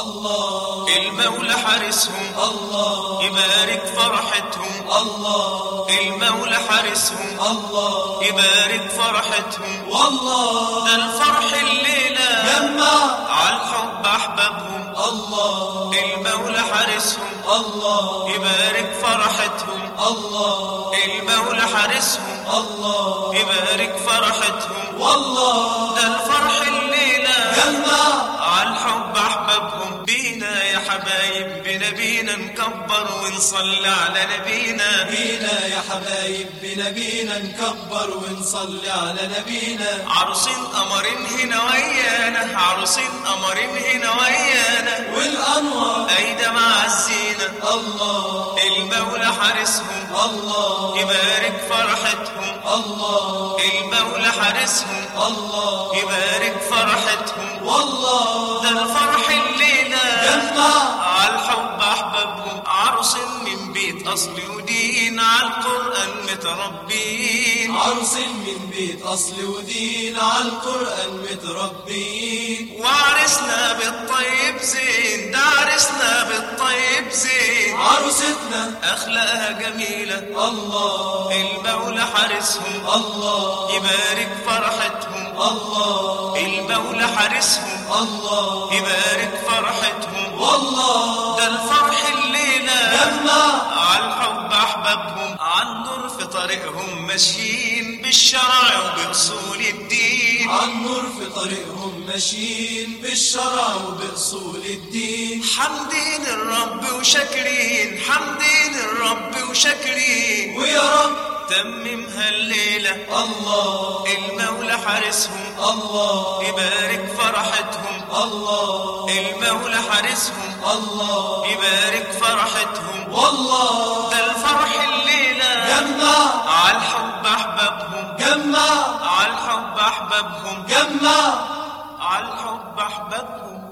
الله، المولى حارسهم الله، يبارك فرحتهم الله، المولى حارسهم الله، يبارك فرحتهم. والله ده الفرح الليلة جمع عالحب أحبابهم. الله، المولى حارسهم الله، يبارك فرحتهم. الله، المولى حارسهم الله، يبارك فرحتهم. والله ده الفرح الليلة جمع عالحب أحبابهم. بينا يا حبايب بنبينا نكبر ونصلي على نبينا. بينا يا حبايب بنبينا نكبر ونصلي على نبينا. عروسين قمرين هنا ويانا، عروسين قمرين هنا ويانا، والأنوار أيدا مع الزينة. الله، المولى حارسهم الله، يبارك فرحتهم. الله، المولى حارسهم الله، يبارك فرحتهم. والله ده الفرح الليلة جمع عالحب أحبابهم. عروس من بيت أصل ودين عالقرآن متربين. عروس من بيت أصل ودين عالقرآن متربين. وعرسنا بالطيب زين، ده عرسنا بالطيب زين. عروستنا أخلاقها جميلة الله، المولى حارسهم الله، يبارك فرحتهم. الله، المولى حارسهم الله، يبارك فرحتهم. والله ده الفرح الليلة جمع عالحب أحبابهم. عالنور في طريقهم ماشيين بالشرع وبأصول الدين. عالنور في طريقهم ماشيين بالشرع وبأصول الدين. حمدين الرب وشاكرين، حمدين الرب وشاكرين، ويا رب تممها الليلة الله، المولى حارسهم الله، يبارك فرحتهم. الله، المولى حارسهم الله، يبارك فرحتهم. والله ده الفرح الليلة جمع عالحب أحبابهم. جمع عالحب أحبابهم. جمع عالحب أحبابهم.